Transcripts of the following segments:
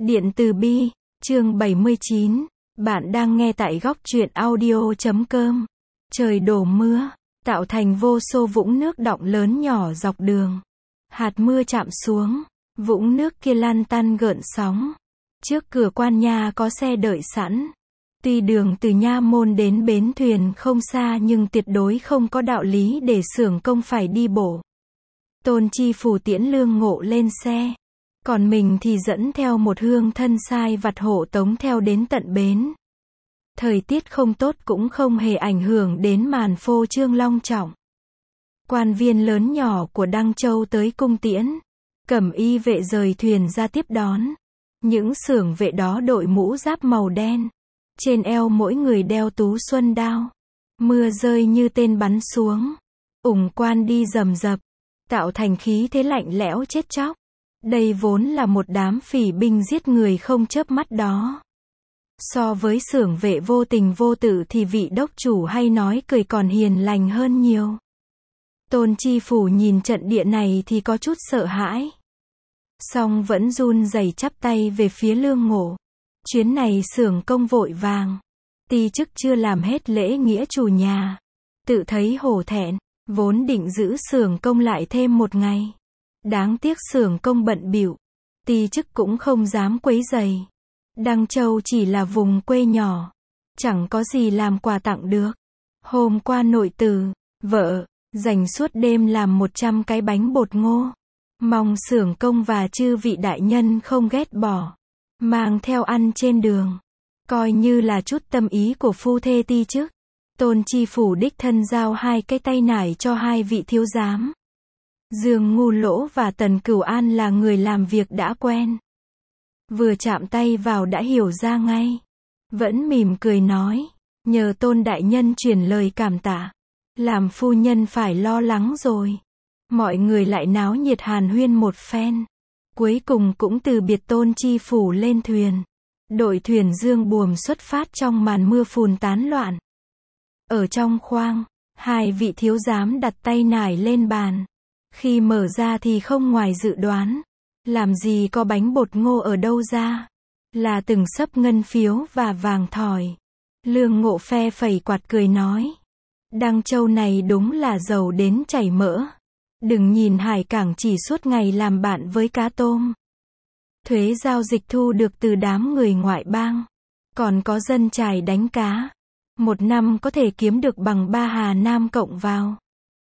Điện từ bi, chương 79. Bạn đang nghe tại góc truyện audio.com. Trời đổ mưa, tạo thành vô số vũng nước đọng lớn nhỏ dọc đường. Hạt mưa chạm xuống, vũng nước kia lăn tăn gợn sóng. Trước cửa quan nha có xe đợi sẵn. Tuy đường từ nha môn đến bến thuyền không xa nhưng tuyệt đối không có đạo lý để xưởng công phải đi bộ. Tôn Chi Phủ tiễn Lương Ngộ lên xe. Còn mình thì dẫn theo một hương thân sai vặt hộ tống theo đến tận bến. Thời tiết không tốt cũng không hề ảnh hưởng đến màn phô trương long trọng. Quan viên lớn nhỏ của Đăng Châu tới cung tiễn. Cẩm y vệ rời thuyền ra tiếp đón. Những xưởng vệ đó đội mũ giáp màu đen. Trên eo mỗi người đeo tú xuân đao. Mưa rơi như tên bắn xuống. Ủng quan đi rầm rập. Tạo thành khí thế lạnh lẽo chết chóc. Đây vốn là một đám phỉ binh giết người không chớp mắt đó. So với xưởng vệ vô tình vô tự thì vị đốc chủ hay nói cười còn hiền lành hơn nhiều. Tôn Chi Phủ nhìn trận địa này thì có chút sợ hãi. Song vẫn run rẩy chắp tay về phía Lương Ngộ. Chuyến này xưởng công vội vàng. Ti chức chưa làm hết lễ nghĩa chủ nhà. Tự thấy hổ thẹn, vốn định giữ xưởng công lại thêm một ngày. Đáng tiếc xưởng công bận bịu, ti chức cũng không dám quấy rầy. Đăng Châu chỉ là vùng quê nhỏ, chẳng có gì làm quà tặng được. Hôm qua nội tử, vợ, dành suốt đêm làm 100 cái bánh bột ngô. Mong xưởng công và chư vị đại nhân không ghét bỏ, mang theo ăn trên đường. Coi như là chút tâm ý của phu thê ti chức. Tôn Chi Phủ đích thân giao 2 cái tay nải cho 2 vị thiếu giám. Dương Ngu Lỗ và Tần Cửu An là người làm việc đã quen. Vừa chạm tay vào đã hiểu ra ngay. Vẫn mỉm cười nói, nhờ Tôn đại nhân truyền lời cảm tạ. Làm phu nhân phải lo lắng rồi. Mọi người lại náo nhiệt hàn huyên một phen. Cuối cùng cũng từ biệt Tôn Chi Phủ lên thuyền. Đội thuyền dương buồm xuất phát trong màn mưa phùn tán loạn. Ở trong khoang, 2 vị thiếu giám đặt tay nải lên bàn. Khi mở ra thì không ngoài dự đoán. Làm gì có bánh bột ngô ở đâu ra. Là từng xấp ngân phiếu và vàng thỏi. Lương Ngộ phe phẩy quạt cười nói. Đăng Châu này đúng là giàu đến chảy mỡ. Đừng nhìn hải cảng chỉ suốt ngày làm bạn với cá tôm. Thuế giao dịch thu được từ đám người ngoại bang. Còn có dân chài đánh cá. Một năm có thể kiếm được bằng 3 Hà Nam cộng vào.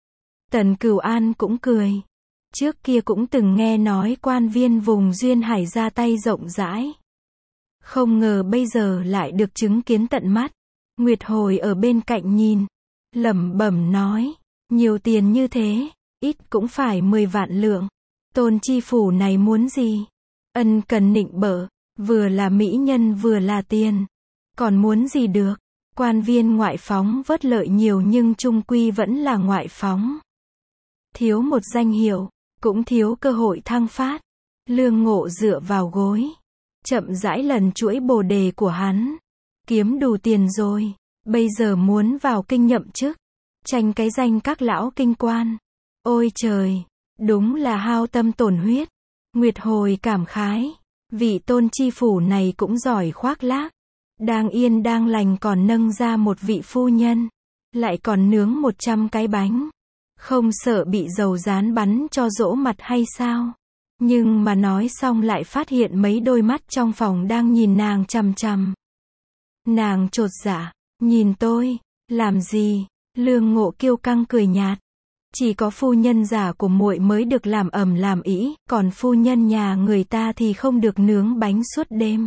Tần Cửu An cũng cười. Trước kia cũng từng nghe nói quan viên vùng duyên hải ra tay rộng rãi. Không ngờ bây giờ lại được chứng kiến tận mắt. Nguyệt Hồi ở bên cạnh nhìn. Lẩm bẩm nói. Nhiều tiền như thế, ít cũng phải 10 vạn lượng. Tôn Chi Phủ này muốn gì? Ân cần nịnh bợ, vừa là mỹ nhân vừa là tiền. Còn muốn gì được? Quan viên ngoại phóng vớt lợi nhiều nhưng chung quy vẫn là ngoại phóng. Thiếu một danh hiệu, cũng thiếu cơ hội thăng phát. Lương Ngộ dựa vào gối, chậm rãi lần chuỗi bồ đề của hắn. Kiếm đủ tiền rồi, bây giờ muốn vào kinh nhậm chức, tranh cái danh các lão kinh quan. Ôi trời, đúng là hao tâm tổn huyết. Nguyệt Hồi cảm khái, vị Tôn Chi Phủ này cũng giỏi khoác lác. Đang yên đang lành còn nâng ra một vị phu nhân, lại còn nướng 100 cái bánh. Không sợ bị dầu rán bắn cho rỗ mặt hay sao? Nhưng mà nói xong lại phát hiện mấy đôi mắt trong phòng đang nhìn nàng chằm chằm. Nàng chột dạ, nhìn tôi, làm gì? Lương Ngộ kiêu căng cười nhạt. Chỉ có phu nhân giả của muội mới được làm ầm làm ĩ, còn phu nhân nhà người ta thì không được nướng bánh suốt đêm.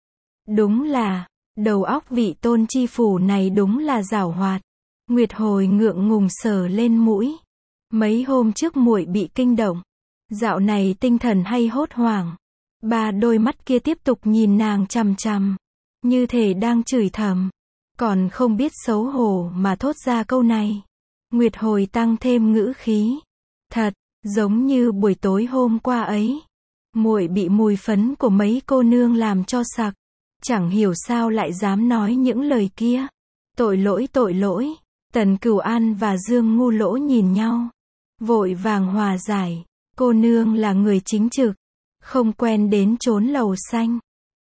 Đúng là, đầu óc vị Tôn Chi Phủ này đúng là giảo hoạt. Nguyệt Hồi ngượng ngùng sờ lên mũi. Mấy hôm trước muội bị kinh động. Dạo này tinh thần hay hốt hoảng. 3 đôi mắt kia tiếp tục nhìn nàng chằm chằm. Như thể đang chửi thầm. Còn không biết xấu hổ mà thốt ra câu này. Nguyệt Hồi tăng thêm ngữ khí. Thật, giống như buổi tối hôm qua ấy. Muội bị mùi phấn của mấy cô nương làm cho sặc. Chẳng hiểu sao lại dám nói những lời kia. Tội lỗi tội lỗi. Tần Cửu An và Dương Ngu Lỗ nhìn nhau. Vội vàng hòa giải. Cô nương là người chính trực. Không quen đến chốn lầu xanh.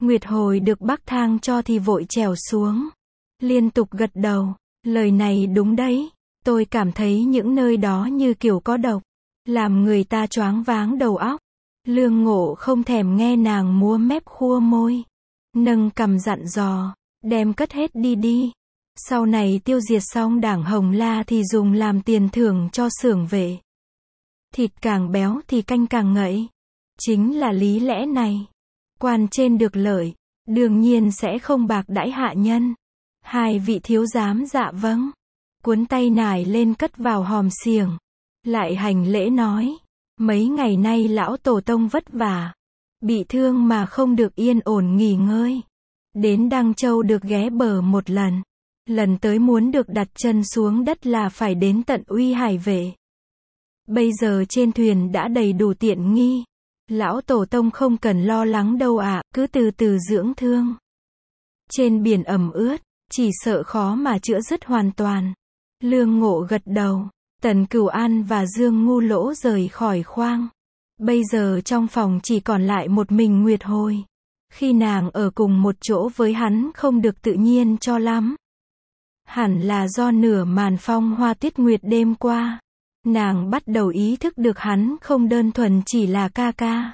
Nguyệt hồi được bác thang cho thì vội trèo xuống. Liên tục gật đầu. Lời này đúng đấy. Tôi cảm thấy những nơi đó như kiểu có độc. Làm người ta choáng váng đầu óc. Lương Ngộ không thèm nghe nàng múa mép khua môi. Nâng cằm dặn dò. Đem cất hết đi đi. Sau này tiêu diệt xong đảng Hồng La thì dùng làm tiền thưởng cho xưởng vệ. Thịt càng béo thì canh càng ngậy. Chính là lý lẽ này. Quan trên được lợi, đương nhiên sẽ không bạc đãi hạ nhân. Hai vị thiếu giám dạ vâng. Cuốn tay nải lên cất vào hòm xiềng. Lại hành lễ nói. Mấy ngày nay lão tổ tông vất vả. Bị thương mà không được yên ổn nghỉ ngơi. Đến Đăng Châu được ghé bờ một lần. Lần tới muốn được đặt chân xuống đất là phải đến tận Uy Hải vệ. Bây giờ trên thuyền đã đầy đủ tiện nghi. Lão tổ tông không cần lo lắng đâu ạ, cứ từ từ dưỡng thương. Trên biển ẩm ướt, chỉ sợ khó mà chữa dứt hoàn toàn. Lương Ngộ gật đầu. Tần Cửu An và Dương Ngu Lỗ rời khỏi khoang. Bây giờ trong phòng chỉ còn lại một mình Nguyệt Hồi. Khi nàng ở cùng một chỗ với hắn không được tự nhiên cho lắm. Hẳn là do nửa màn phong hoa tuyết nguyệt đêm qua. Nàng bắt đầu ý thức được hắn không đơn thuần chỉ là ca ca.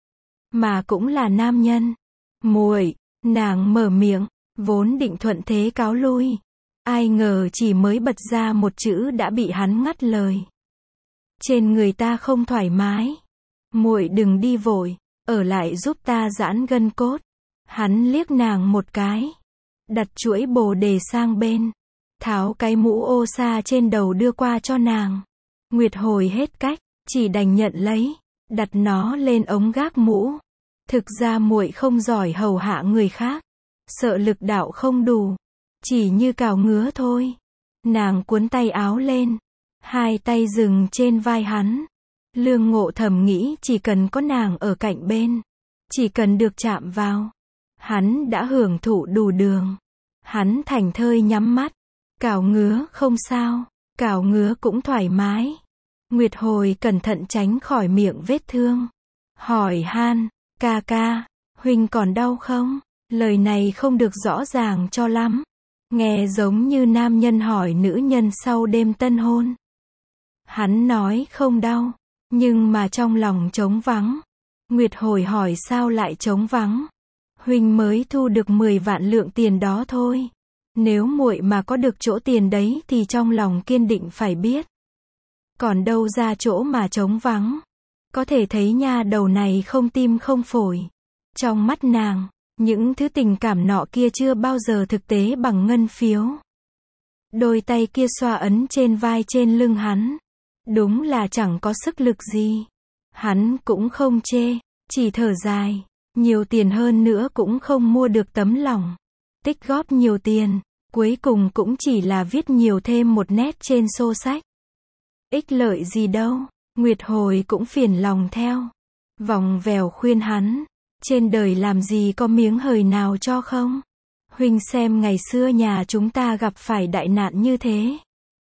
Mà cũng là nam nhân. Muội, nàng mở miệng, vốn định thuận thế cáo lui. Ai ngờ chỉ mới bật ra một chữ đã bị hắn ngắt lời. Trên người ta không thoải mái. Muội đừng đi vội, ở lại giúp ta giãn gân cốt. Hắn liếc nàng một cái. Đặt chuỗi bồ đề sang bên. Tháo cái mũ ô sa trên đầu đưa qua cho nàng. Nguyệt Hồi hết cách, chỉ đành nhận lấy, đặt nó lên ống gác mũ. Thực ra muội không giỏi hầu hạ người khác, sợ lực đạo không đủ, chỉ như cào ngứa thôi. Nàng cuốn tay áo lên, hai tay dừng trên vai hắn. Lương Ngộ thầm nghĩ chỉ cần có nàng ở cạnh bên, chỉ cần được chạm vào, hắn đã hưởng thụ đủ đường. Hắn thảnh thơi nhắm mắt, cào ngứa không sao, cào ngứa cũng thoải mái. Nguyệt Hồi cẩn thận tránh khỏi miệng vết thương. Hỏi han, ca ca, huynh còn đau không? Lời này không được rõ ràng cho lắm. Nghe giống như nam nhân hỏi nữ nhân sau đêm tân hôn. Hắn nói không đau, nhưng mà trong lòng trống vắng. Nguyệt Hồi hỏi sao lại trống vắng? Huynh mới thu được 10 vạn lượng tiền đó thôi. Nếu muội mà có được chỗ tiền đấy thì trong lòng kiên định phải biết. Còn đâu ra chỗ mà trống vắng. Có thể thấy nha đầu này không tim không phổi. Trong mắt nàng, những thứ tình cảm nọ kia chưa bao giờ thực tế bằng ngân phiếu. Đôi tay kia xoa ấn trên vai trên lưng hắn. Đúng là chẳng có sức lực gì. Hắn cũng không chê, chỉ thở dài. Nhiều tiền hơn nữa cũng không mua được tấm lòng. Tích góp nhiều tiền, cuối cùng cũng chỉ là viết nhiều thêm một nét trên xô sách. Ích lợi gì đâu. Nguyệt Hồi cũng phiền lòng theo. Vòng vèo khuyên hắn. Trên đời làm gì có miếng hời nào cho không? Huynh xem ngày xưa nhà chúng ta gặp phải đại nạn như thế.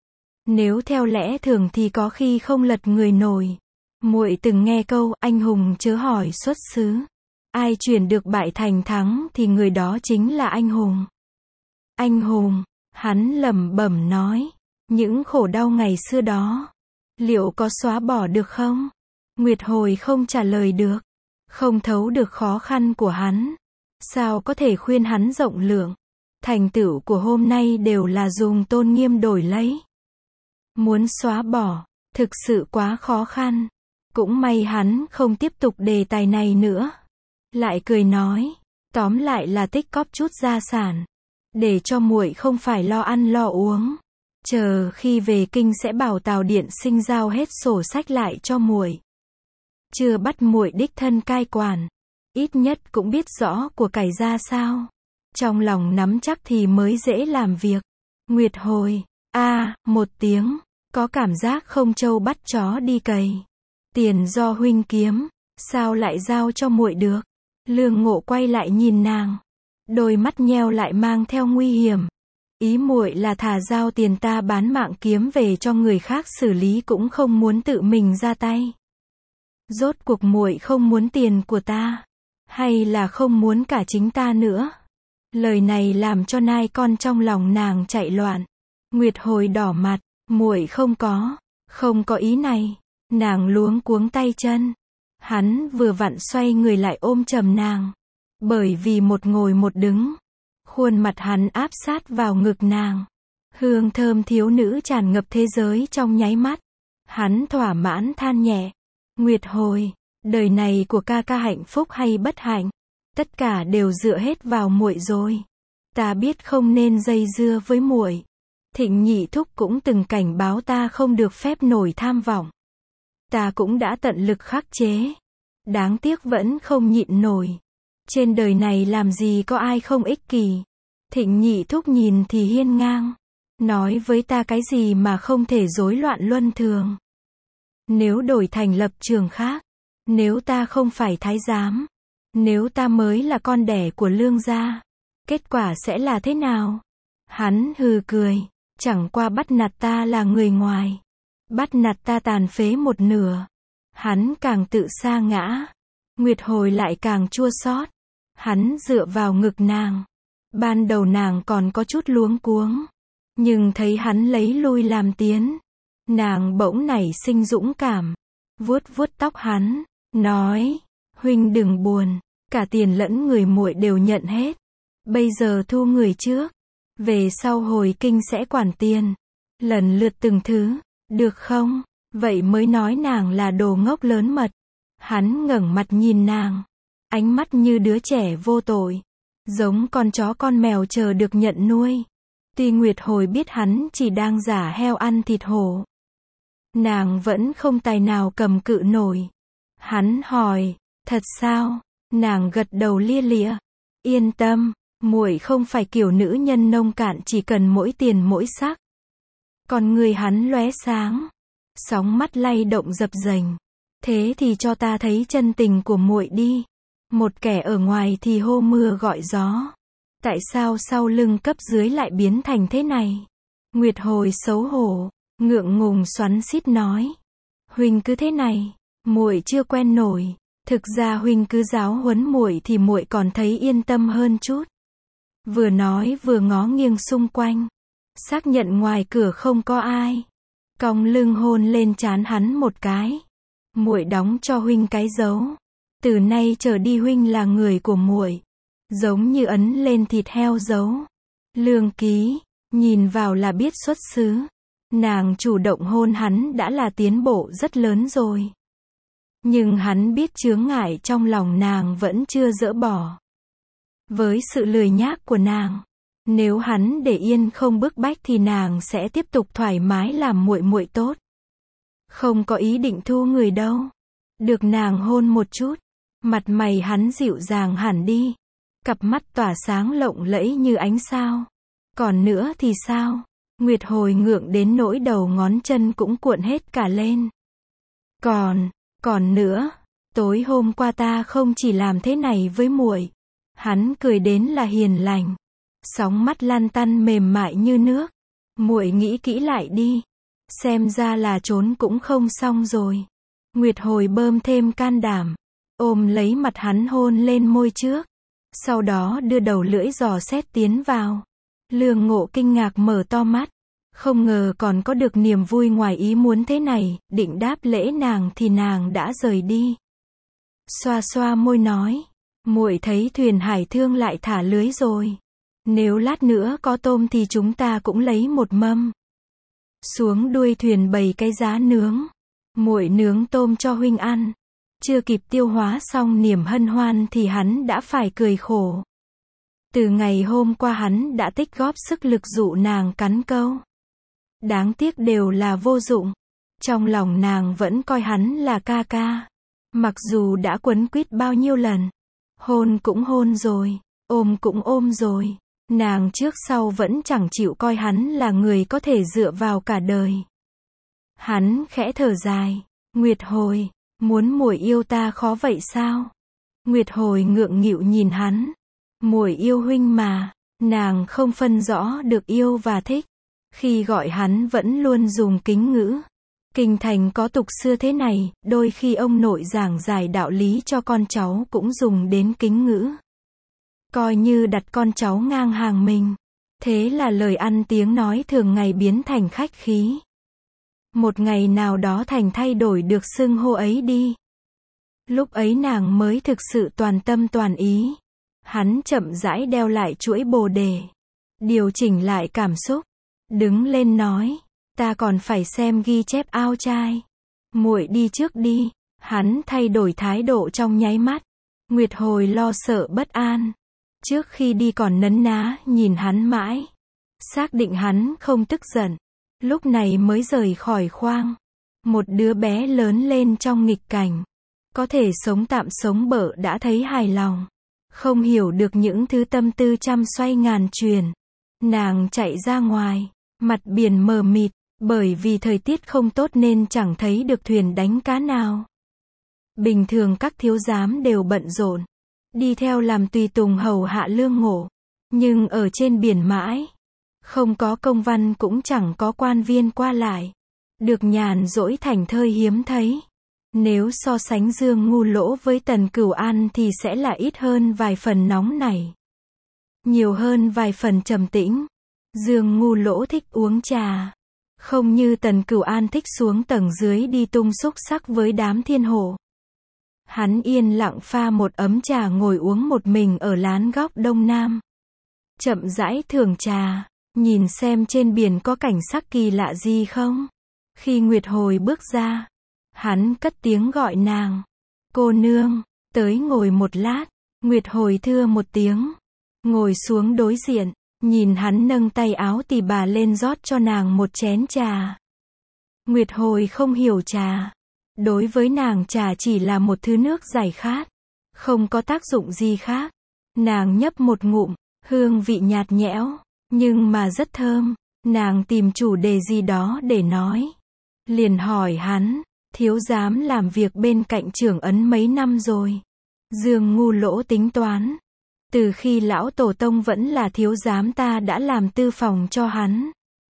Nếu theo lẽ thường thì có khi không lật người nổi. Muội từng nghe câu anh hùng chớ hỏi xuất xứ. Ai chuyển được bại thành thắng thì người đó chính là anh hùng. Anh hùng, hắn lẩm bẩm nói. Những khổ đau ngày xưa đó, liệu có xóa bỏ được không? Nguyệt Hồi không trả lời được. Không thấu được khó khăn của hắn. Sao có thể khuyên hắn rộng lượng? Thành tựu của hôm nay đều là dùng tôn nghiêm đổi lấy. Muốn xóa bỏ, thực sự quá khó khăn. Cũng may hắn không tiếp tục đề tài này nữa. Lại cười nói, tóm lại là tích cóp chút gia sản, để cho muội không phải lo ăn lo uống. Chờ khi về kinh sẽ bảo Tào Điện Sinh giao hết sổ sách lại cho muội. Chưa bắt muội đích thân cai quản, ít nhất cũng biết rõ của cải ra sao. Trong lòng nắm chắc thì mới dễ làm việc. Nguyệt Hồi, một tiếng, có cảm giác không trâu bắt chó đi cày. Tiền do huynh kiếm, sao lại giao cho muội được? Lương Ngộ quay lại nhìn nàng, đôi mắt nheo lại mang theo nguy hiểm. Ý muội là thà giao tiền ta bán mạng kiếm về cho người khác xử lý cũng không muốn tự mình ra tay. Rốt cuộc muội không muốn tiền của ta. Hay là không muốn cả chính ta nữa? Lời này làm cho nai con trong lòng nàng chạy loạn. Nguyệt Hồi đỏ mặt, muội không có ý này. Nàng luống cuống tay chân. Hắn vừa vặn xoay người lại ôm chầm nàng. Bởi vì một ngồi một đứng, khuôn mặt hắn áp sát vào ngực nàng. Hương thơm thiếu nữ tràn ngập thế giới trong nháy mắt. Hắn thỏa mãn than nhẹ. Nguyệt Hồi, đời này của ca ca hạnh phúc hay bất hạnh, tất cả đều dựa hết vào muội rồi. Ta biết không nên dây dưa với muội. Thịnh nhị thúc cũng từng cảnh báo ta không được phép nổi tham vọng. Ta cũng đã tận lực khắc chế. Đáng tiếc vẫn không nhịn nổi. Trên đời này làm gì có ai không ích kỷ. Thịnh nhị thúc nhìn thì hiên ngang. Nói với ta cái gì mà không thể rối loạn luân thường. Nếu đổi thành lập trường khác. Nếu ta không phải thái giám. Nếu ta mới là con đẻ của Lương gia. Kết quả sẽ là thế nào? Hắn hừ cười. Chẳng qua bắt nạt ta là người ngoài. Bắt nạt ta tàn phế một nửa. Hắn càng tự sa ngã. Nguyệt Hồi lại càng chua xót. Hắn dựa vào ngực nàng. Ban đầu nàng còn có chút luống cuống. Nhưng thấy hắn lấy lui làm tiến. Nàng bỗng nảy sinh dũng cảm. Vuốt vuốt tóc hắn. Nói. Huynh đừng buồn. Cả tiền lẫn người muội đều nhận hết. Bây giờ thu người trước. Về sau hồi kinh sẽ quản tiền. Lần lượt từng thứ. Được không? Vậy mới nói nàng là đồ ngốc lớn mật. Hắn ngẩng mặt nhìn nàng. Ánh mắt như đứa trẻ vô tội. Giống con chó con mèo chờ được nhận nuôi. Tuy Nguyệt Hồi biết hắn chỉ đang giả heo ăn thịt hổ. Nàng vẫn không tài nào cầm cự nổi. Hắn hỏi, thật sao? Nàng gật đầu lia lịa. Yên tâm, muội không phải kiểu nữ nhân nông cạn chỉ cần mỗi tiền mỗi sắc. Còn người hắn lóe sáng. Sóng mắt lay động dập dềnh. Thế thì cho ta thấy chân tình của muội đi. Một kẻ ở ngoài thì hô mưa gọi gió. Tại sao sau lưng cấp dưới lại biến thành thế này? Nguyệt Hồi xấu hổ, ngượng ngùng xoắn xít nói. Huynh cứ thế này, muội chưa quen nổi. Thực ra huynh cứ giáo huấn muội thì muội còn thấy yên tâm hơn chút. Vừa nói vừa ngó nghiêng xung quanh. Xác nhận ngoài cửa không có ai. Cong lưng hôn lên trán hắn một cái. Muội đóng cho huynh cái dấu. Từ nay trở đi huynh là người của muội. Giống như ấn lên thịt heo dấu. Lương ký, nhìn vào là biết xuất xứ. Nàng chủ động hôn hắn đã là tiến bộ rất lớn rồi. Nhưng hắn biết chướng ngại trong lòng nàng vẫn chưa dỡ bỏ. Với sự lười nhác của nàng, nếu hắn để yên không bức bách thì nàng sẽ tiếp tục thoải mái làm muội muội tốt. Không có ý định thu người đâu. Được nàng hôn một chút, mặt mày hắn dịu dàng hẳn đi. Cặp mắt tỏa sáng lộng lẫy như ánh sao. Còn nữa thì sao? Nguyệt Hồi ngượng đến nỗi đầu ngón chân cũng cuộn hết cả lên. Còn nữa, tối hôm qua ta không chỉ làm thế này với muội. Hắn cười đến là hiền lành. Sóng mắt lăn tăn mềm mại như nước. Muội nghĩ kỹ lại đi. Xem ra là trốn cũng không xong rồi. Nguyệt Hồi bơm thêm can đảm. Ôm lấy mặt hắn hôn lên môi trước. Sau đó đưa đầu lưỡi dò xét tiến vào. Lương Ngộ kinh ngạc mở to mắt. Không ngờ còn có được niềm vui ngoài ý muốn thế này. Định đáp lễ nàng thì nàng đã rời đi. Xoa xoa môi nói. Muội thấy thuyền hải thương lại thả lưới rồi. Nếu lát nữa có tôm thì chúng ta cũng lấy một mâm. Xuống đuôi thuyền bày cái giá nướng. Muội nướng tôm cho huynh ăn. Chưa kịp tiêu hóa xong niềm hân hoan thì hắn đã phải cười khổ. Từ ngày hôm qua hắn đã tích góp sức lực dụ nàng cắn câu. Đáng tiếc đều là vô dụng. Trong lòng nàng vẫn coi hắn là ca ca. Mặc dù đã quấn quýt bao nhiêu lần. Hôn cũng hôn rồi. Ôm cũng ôm rồi. Nàng trước sau vẫn chẳng chịu coi hắn là người có thể dựa vào cả đời. Hắn khẽ thở dài. Nguyệt Hồi, muốn muội yêu ta khó vậy sao? Nguyệt Hồi ngượng nghịu nhìn hắn. Muội yêu huynh mà. Nàng không phân rõ được yêu và thích. Khi gọi hắn vẫn luôn dùng kính ngữ. Kinh thành có tục xưa thế này, đôi khi ông nội giảng giải đạo lý cho con cháu cũng dùng đến kính ngữ. Coi như đặt con cháu ngang hàng mình. Thế là lời ăn tiếng nói thường ngày biến thành khách khí. Một ngày nào đó Thành thay đổi được xưng hô ấy đi. Lúc ấy nàng mới thực sự toàn tâm toàn ý. Hắn chậm rãi đeo lại chuỗi bồ đề. Điều chỉnh lại cảm xúc. Đứng lên nói. Ta còn phải xem ghi chép ao trai. Muội đi trước đi. Hắn thay đổi thái độ trong nháy mắt. Nguyệt Hồi lo sợ bất an. Trước khi đi còn nấn ná nhìn hắn mãi. Xác định hắn không tức giận. Lúc này mới rời khỏi khoang. Một đứa bé lớn lên trong nghịch cảnh. Có thể sống tạm sống bợ đã thấy hài lòng. Không hiểu được những thứ tâm tư trăm xoay ngàn chuyển. Nàng chạy ra ngoài. Mặt biển mờ mịt. Bởi vì thời tiết không tốt nên chẳng thấy được thuyền đánh cá nào. Bình thường các thiếu giám đều bận rộn. Đi theo làm tùy tùng hầu hạ Lương Ngộ. Nhưng ở trên biển mãi. Không có công văn cũng chẳng có quan viên qua lại. Được nhàn rỗi thảnh thơi hiếm thấy. Nếu so sánh Dương Ngu Lỗ với Tần Cửu An thì sẽ là ít hơn vài phần nóng nảy. Nhiều hơn vài phần trầm tĩnh. Dương Ngu Lỗ thích uống trà. Không như Tần Cửu An thích xuống tầng dưới đi tung xúc sắc với đám thiên hồ. Hắn yên lặng pha một ấm trà ngồi uống một mình ở lán góc đông nam. Chậm rãi thưởng trà, nhìn xem trên biển có cảnh sắc kỳ lạ gì không. Khi Nguyệt Hồi bước ra, hắn cất tiếng gọi nàng. Cô nương, tới ngồi một lát. Nguyệt Hồi thưa một tiếng. Ngồi xuống đối diện, nhìn hắn nâng tay áo tì bà lên rót cho nàng một chén trà. Nguyệt Hồi không hiểu trà. Đối với nàng trà chỉ là một thứ nước giải khát. Không có tác dụng gì khác. Nàng nhấp một ngụm, hương vị nhạt nhẽo, nhưng mà rất thơm. Nàng tìm chủ đề gì đó để nói. Liền hỏi hắn, thiếu giám làm việc bên cạnh trưởng ấn mấy năm rồi. Dương Ngu Lỗ tính toán. Từ khi lão tổ tông vẫn là thiếu giám ta đã làm tư phòng cho hắn.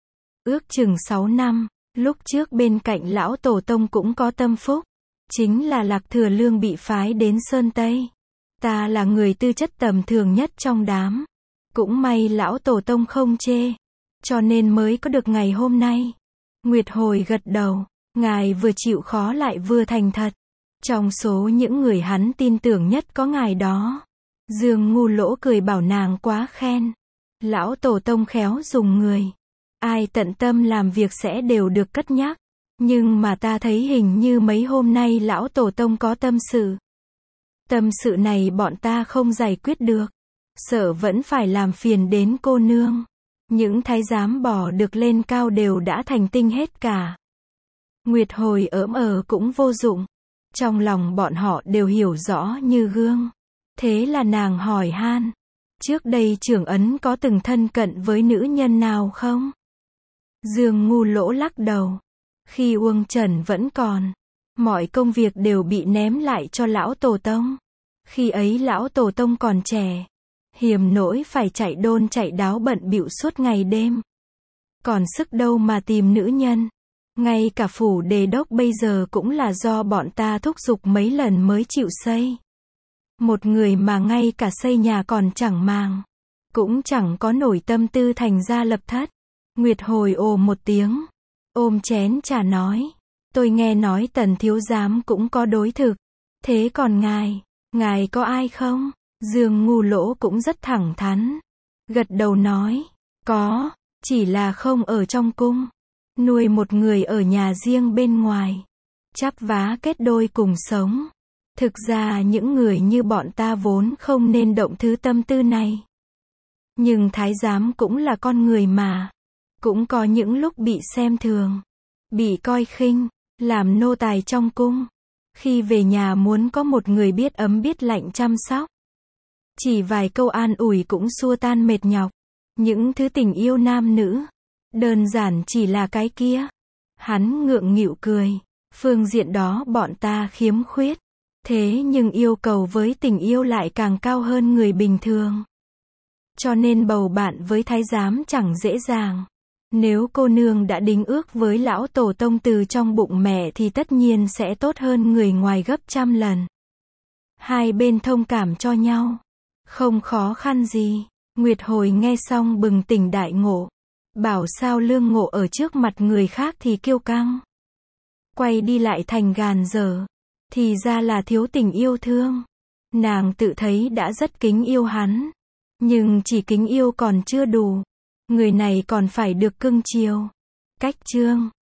Ước chừng 6 năm. Lúc trước bên cạnh lão tổ tông cũng có tâm phúc. Chính là Lạc Thừa Lương bị phái đến Sơn Tây. Ta là người tư chất tầm thường nhất trong đám. Cũng may lão tổ tông không chê. Cho nên mới có được ngày hôm nay. Nguyệt Hồi gật đầu. Ngài vừa chịu khó lại vừa thành thật. Trong số những người hắn tin tưởng nhất có ngài đó. Dương Ngu Lỗ cười bảo nàng quá khen. Lão tổ tông khéo dùng người. Ai tận tâm làm việc sẽ đều được cất nhắc. Nhưng mà ta thấy hình như mấy hôm nay lão tổ tông có tâm sự. Tâm sự này bọn ta không giải quyết được. Sợ vẫn phải làm phiền đến cô nương. Những thái giám bỏ được lên cao đều đã thành tinh hết cả. Nguyệt Hồi cũng vô dụng. Trong lòng bọn họ đều hiểu rõ như gương. Thế là nàng hỏi han. Trước đây trưởng ấn có từng thân cận với nữ nhân nào không? Dương Ngu Lỗ lắc đầu. Khi Uông Trần vẫn còn, mọi công việc đều bị ném lại cho lão tổ tông. Khi ấy lão tổ tông còn trẻ, hiềm nỗi phải chạy đôn chạy đáo bận bịu suốt ngày đêm. Còn sức đâu mà tìm nữ nhân. Ngay cả phủ đề đốc bây giờ cũng là do bọn ta thúc giục mấy lần mới chịu xây. Một người mà ngay cả xây nhà còn chẳng màng. Cũng chẳng có nổi tâm tư thành ra lập thất. Nguyệt Hồi ồ một tiếng. Ôm chén trà nói. Tôi nghe nói Tần thiếu giám cũng có đối thực. Thế còn ngài có ai không? Dương Ngu Lỗ cũng rất thẳng thắn. Gật đầu nói. Có, chỉ là không ở trong cung. Nuôi một người ở nhà riêng bên ngoài. Chắp vá kết đôi cùng sống. Thực ra những người như bọn ta vốn không nên động thứ tâm tư này. Nhưng thái giám cũng là con người mà. Cũng có những lúc bị xem thường. Bị coi khinh. Làm nô tài trong cung. Khi về nhà muốn có một người biết ấm biết lạnh chăm sóc. Chỉ vài câu an ủi cũng xua tan mệt nhọc. Những thứ tình yêu nam nữ. Đơn giản chỉ là cái kia. Hắn ngượng nghịu cười. Phương diện đó bọn ta khiếm khuyết. Thế nhưng yêu cầu với tình yêu lại càng cao hơn người bình thường. Cho nên bầu bạn với thái giám chẳng dễ dàng. Nếu cô nương đã đính ước với lão tổ tông từ trong bụng mẹ thì tất nhiên sẽ tốt hơn người ngoài gấp trăm lần. Hai bên thông cảm cho nhau. Không khó khăn gì. Nguyệt Hồi nghe xong bừng tỉnh đại ngộ. Bảo sao Lương Ngộ ở trước mặt người khác thì kiêu căng. Quay đi lại thành gàn dở. Thì ra là thiếu tình yêu thương. Nàng tự thấy đã rất kính yêu hắn. Nhưng chỉ kính yêu còn chưa đủ. Người này còn phải được cưng chiều. Cách chương